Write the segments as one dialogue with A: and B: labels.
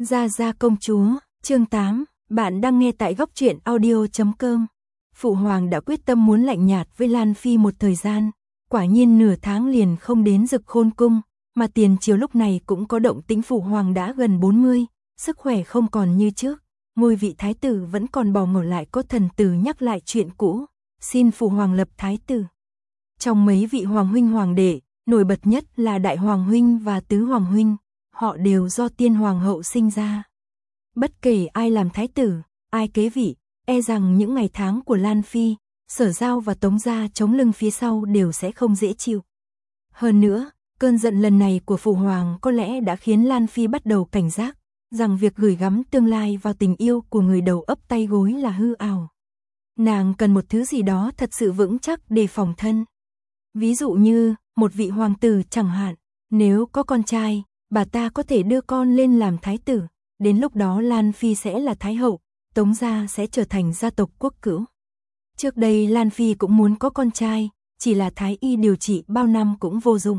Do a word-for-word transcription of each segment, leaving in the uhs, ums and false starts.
A: Gia Gia công chúa, chương tám, bạn đang nghe tại góc truyện audio chấm com. Phụ hoàng đã quyết tâm muốn lạnh nhạt với Lan Phi một thời gian, quả nhiên nửa tháng liền không đến Dực Khôn cung, mà tiền triều lúc này cũng có động tĩnh. Phụ hoàng đã gần bốn mươi, sức khỏe không còn như trước, ngôi vị thái tử vẫn còn bò ngỏ, lại có thần tử nhắc lại chuyện cũ, xin phụ hoàng lập thái tử. Trong mấy vị hoàng huynh hoàng đệ, nổi bật nhất là đại hoàng huynh và tứ hoàng huynh, họ đều do tiên hoàng hậu sinh ra. Bất kể ai làm thái tử, ai kế vị, e rằng những ngày tháng của Lan Phi, Sở Giao và Tống gia chống lưng phía sau đều sẽ không dễ chịu. Hơn nữa, cơn giận lần này của phụ hoàng có lẽ đã khiến Lan Phi bắt đầu cảnh giác, rằng việc gửi gắm tương lai vào tình yêu của người đầu ấp tay gối là hư ảo. Nàng cần một thứ gì đó thật sự vững chắc để phòng thân. Ví dụ như, một vị hoàng tử chẳng hạn, nếu có con trai, bà ta có thể đưa con lên làm thái tử, đến lúc đó Lan Phi sẽ là thái hậu, Tống gia sẽ trở thành gia tộc quốc cữu. Trước đây Lan Phi cũng muốn có con trai, chỉ là thái y điều trị bao năm cũng vô dụng.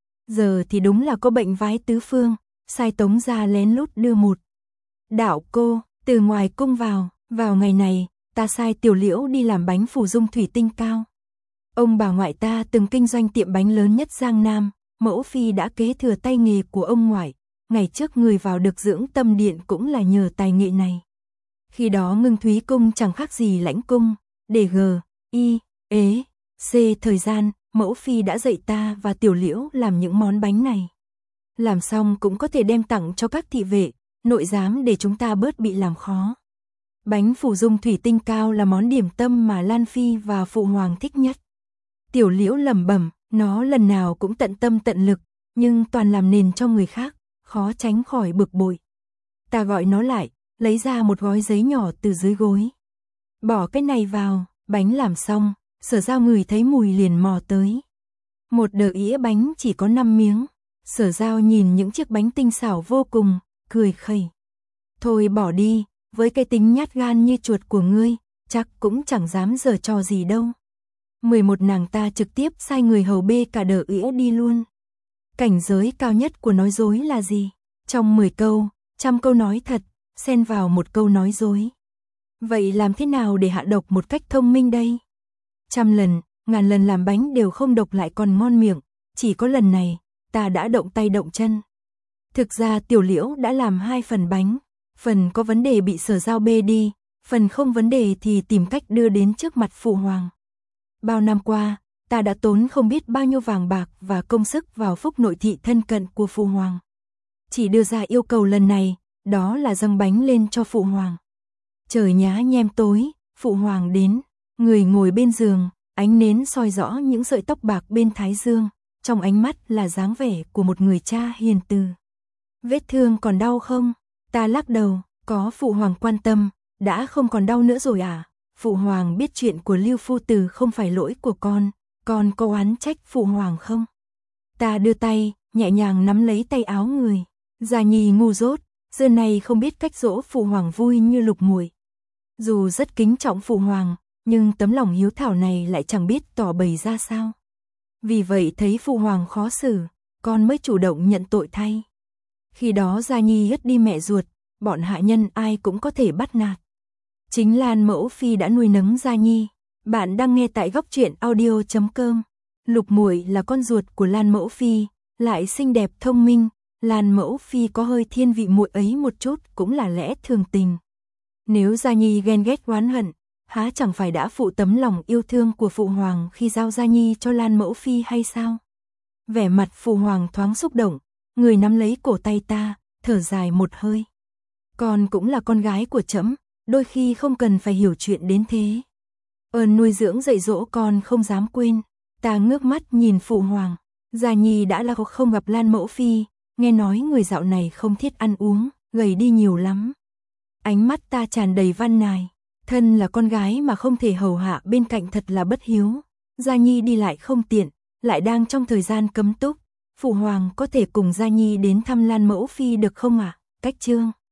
A: Giờ thì đúng là có bệnh vái tứ phương, sai Tống gia lén lút đưa một đạo cô từ ngoài cung vào. Vào ngày này, ta sai Tiểu Liễu đi làm bánh phù dung thủy tinh cao. Ông bà ngoại ta từng kinh doanh tiệm bánh lớn nhất Giang Nam, mẫu phi đã kế thừa tay nghề của ông ngoại. Ngày trước người vào được dưỡng tâm điện cũng là nhờ tài nghệ này. Khi đó Ngưng Thúy cung chẳng khác gì Lãnh cung, để g, y, ế, c thời gian, mẫu phi đã dạy ta và Tiểu Liễu làm những món bánh này. Làm xong cũng có thể đem tặng cho các thị vệ, nội giám để chúng ta bớt bị làm khó. Bánh phù dung thủy tinh cao là món điểm tâm mà Lan Phi và phụ hoàng thích nhất. Tiểu Liễu lẩm bẩm, nó lần nào cũng tận tâm tận lực, nhưng toàn làm nền cho người khác, khó tránh khỏi bực bội. Ta gọi nó lại, lấy ra một gói giấy nhỏ từ dưới gối. Bỏ cái này vào, bánh làm xong, Sở Giao ngửi thấy mùi liền mò tới. Một đợt ĩa bánh chỉ có năm miếng, Sở Giao nhìn những chiếc bánh tinh xảo vô cùng, cười khẩy. Thôi bỏ đi, với cái tính nhát gan như chuột của ngươi, chắc cũng chẳng dám giở trò gì đâu. mười một nàng ta trực tiếp sai người hầu bê cả đợt ĩa đi luôn. Cảnh giới cao nhất của nói dối là gì? Trong mười câu, trăm câu nói thật, xen vào một câu nói dối. Vậy làm thế nào để hạ độc một cách thông minh đây? Trăm lần, ngàn lần làm bánh đều không độc lại còn ngon miệng, chỉ có lần này, ta đã động tay động chân. Thực ra Tiểu Liễu đã làm hai phần bánh, phần có vấn đề bị Sở Giao bê đi, phần không vấn đề thì tìm cách đưa đến trước mặt phụ hoàng. Bao năm qua, ta đã tốn không biết bao nhiêu vàng bạc và công sức vào phúc nội thị thân cận của phụ hoàng. Chỉ đưa ra yêu cầu lần này, đó là dâng bánh lên cho phụ hoàng. Trời nhá nhem tối, phụ hoàng đến, người ngồi bên giường, ánh nến soi rõ những sợi tóc bạc bên thái dương, trong ánh mắt là dáng vẻ của một người cha hiền từ. Vết thương còn đau không? Ta lắc đầu, có phụ hoàng quan tâm, đã không còn đau nữa rồi à? Phụ hoàng biết chuyện của Lưu phu tử không phải lỗi của con, con có oán trách phụ hoàng không? Ta đưa tay, nhẹ nhàng nắm lấy tay áo người. Gia Nhi ngu dốt, xưa này không biết cách dỗ phụ hoàng vui như Lục muội. Dù rất kính trọng phụ hoàng, nhưng tấm lòng hiếu thảo này lại chẳng biết tỏ bày ra sao. Vì vậy thấy phụ hoàng khó xử, con mới chủ động nhận tội thay. Khi đó Gia Nhi hất đi mẹ ruột, bọn hạ nhân ai cũng có thể bắt nạt. Chính Lan mẫu phi đã nuôi nấng Gia Nhi. Bạn đang nghe tại góc truyện audio chấm com. Lục muội là con ruột của Lan mẫu phi, lại xinh đẹp thông minh. Lan mẫu phi có hơi thiên vị muội ấy một chút cũng là lẽ thường tình. Nếu Gia Nhi ghen ghét oán hận, há chẳng phải đã phụ tấm lòng yêu thương của phụ hoàng khi giao Gia Nhi cho Lan mẫu phi hay sao? Vẻ mặt phụ hoàng thoáng xúc động, người nắm lấy cổ tay ta, thở dài một hơi. Con cũng là con gái của trẫm, đôi khi không cần phải hiểu chuyện đến thế. Ơn nuôi dưỡng dạy dỗ con không dám quên. Ta ngước mắt nhìn phụ hoàng. Gia Nhi đã là không gặp Lan mẫu phi, nghe nói người dạo này không thiết ăn uống, gầy đi nhiều lắm. Ánh mắt ta tràn đầy van nài. Thân là con gái mà không thể hầu hạ bên cạnh thật là bất hiếu. Gia Nhi đi lại không tiện, lại đang trong thời gian cấm túc. Phụ hoàng có thể cùng Gia Nhi đến thăm Lan mẫu phi được không ạ? À? Cách chương